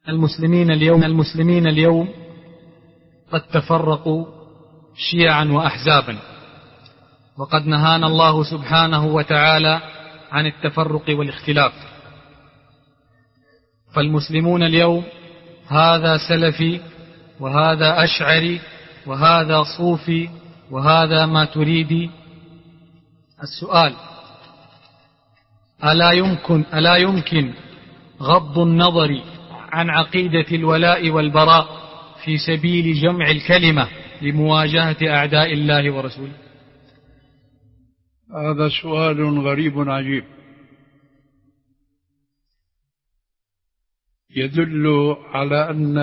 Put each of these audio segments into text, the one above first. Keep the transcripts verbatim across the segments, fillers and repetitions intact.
المسلمين اليوم المسلمين اليوم قد تفرقوا شيعا وأحزابا، وقد نهانا الله سبحانه وتعالى عن التفرق والاختلاف. فالمسلمون اليوم هذا سلفي وهذا أشعري وهذا صوفي وهذا ماتريدي. السؤال: ألا يمكن, ألا يمكن غض النظر عن عقيدة الولاء والبراء في سبيل جمع الكلمة لمواجهة أعداء الله ورسوله؟ هذا سؤال غريب عجيب، يدل على أن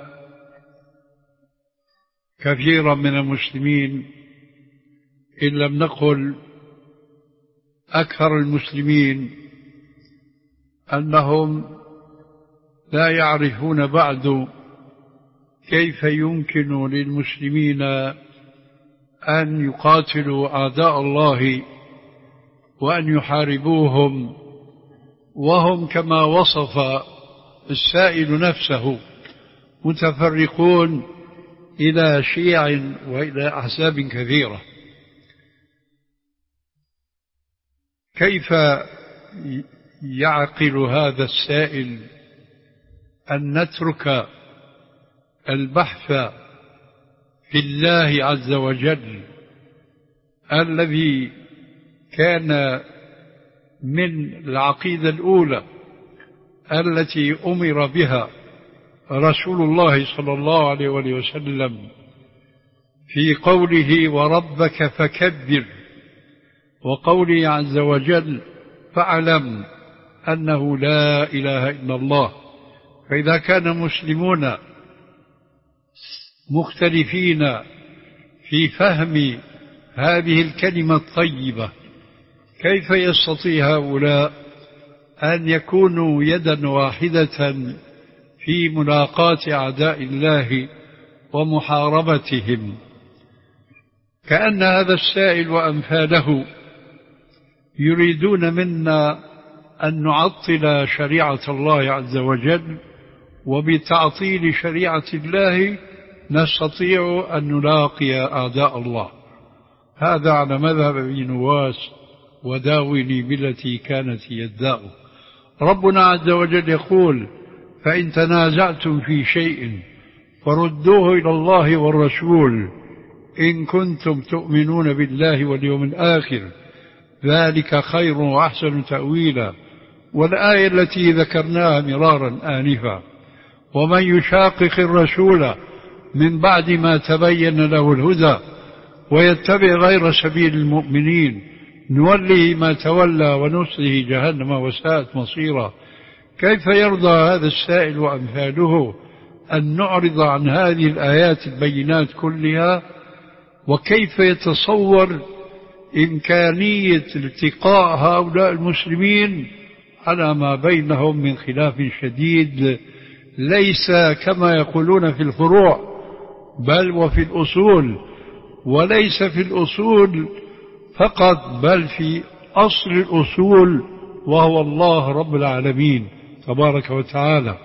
كثيرا من المسلمين، إن لم نقل أكثر المسلمين، أنهم لا يعرفون بعد كيف يمكن للمسلمين أن يقاتلوا أعداء الله وأن يحاربوهم وهم كما وصف السائل نفسه متفرقون إلى شيع وإلى أحزاب كثيرة. كيف يعقل هذا السائل أن نترك البحث في الله عز وجل الذي كان من العقيدة الأولى التي أمر بها رسول الله صلى الله عليه وسلم في قوله وربك فكبر، وقوله عز وجل فاعلم أنه لا إله إلا الله. فإذا كان المسلمون مختلفين في فهم هذه الكلمة الطيبة، كيف يستطيع هؤلاء أن يكونوا يدا واحدة في ملاقاة أعداء الله ومحاربتهم؟ كأن هذا السائل وأمثاله يريدون منا أن نعطل شريعة الله عز وجل، وبتعطيل شريعة الله نستطيع أن نلاقي أعداء الله. هذا على مذهب ابن نواس وداوني بالتي كانت يداء. ربنا عز وجل يقول فإن تنازعتم في شيء فردوه إلى الله والرسول إن كنتم تؤمنون بالله واليوم الآخر ذلك خير وأحسن تأويلا. والآية التي ذكرناها مرارا آنفا: ومن يشاقق الرسول من بعد ما تبين له الهدى ويتبع غير سبيل المؤمنين نوله ما تولى ونصله جهنم وساءت مصيرا. كيف يرضى هذا السائل وأمثاله أن نعرض عن هذه الآيات البينات كلها؟ وكيف يتصور إمكانية التقاء هؤلاء المسلمين على ما بينهم من خلاف شديد ليس كما يقولون في الفروع بل وفي الأصول، وليس في الأصول فقط بل في أصل الأصول وهو الله رب العالمين تبارك وتعالى.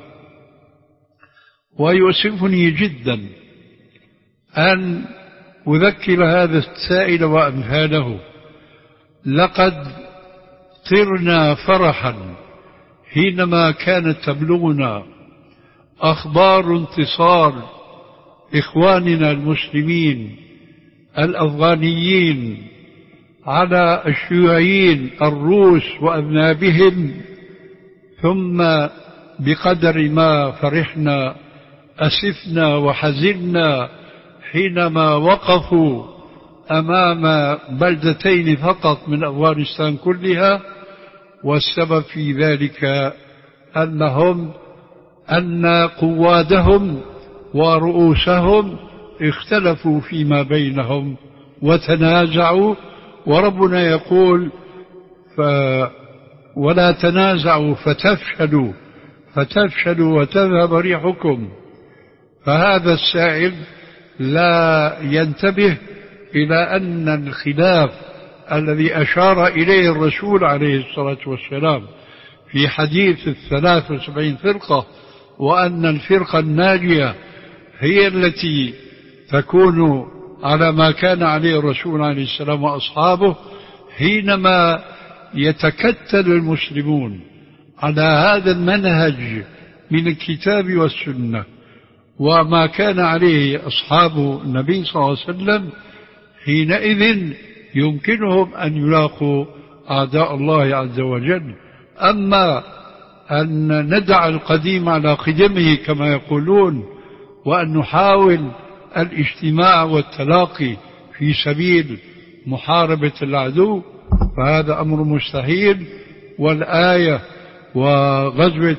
ويؤسفني جدا أن أذكر هذا السائل وأمثاله: لقد طرنا فرحا حينما كانت تبلغنا أخبار انتصار إخواننا المسلمين الأفغانيين على الشيوعيين الروس وأذنابهم، ثم بقدر ما فرحنا أسفنا وحزنا حينما وقفوا أمام بلدتين فقط من أفغانستان كلها. والسبب في ذلك أنهم أن قوادهم ورؤوسهم اختلفوا فيما بينهم وتنازعوا. وربنا يقول ف ولا تنازعوا فتفشلوا فتفشلوا وتذهب ريحكم. فهذا السائل لا ينتبه إلى أن الخلاف الذي أشار إليه الرسول عليه الصلاة والسلام في حديث الثلاث وسبعين فرقة وأن الفرقة الناجية هي التي تكون على ما كان عليه الرسول عليه السلام وأصحابه، حينما يتكتل المسلمون على هذا المنهج من الكتاب والسنة وما كان عليه أصحاب النبي صلى الله عليه وسلم، حينئذ يمكنهم أن يلاقوا أعداء الله عز وجل. أما أن ندع القديم على قدمه كما يقولون، وأن نحاول الاجتماع والتلاقي في سبيل محاربة العدو، فهذا أمر مستحيل. والآية وغزوة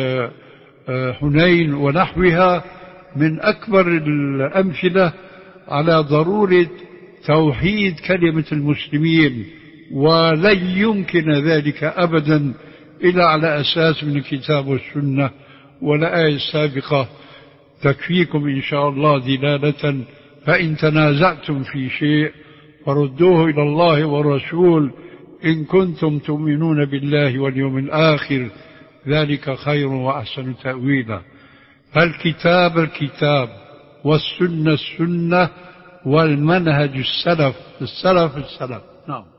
حنين ونحوها من أكبر الأمثلة على ضرورة توحيد كلمة المسلمين، ولن يمكن ذلك أبدا إلا على أساس من الكتاب والسنة. والآية السابقة تكفيكم إن شاء الله دلالة: فإن تنازعتم في شيء فردوه إلى الله والرسول إن كنتم تؤمنون بالله واليوم الآخر، ذلك خير وأحسن تأويلا. فالكتاب الكتاب والسنة السنة والمنهج السلف السلف السلف. نعم.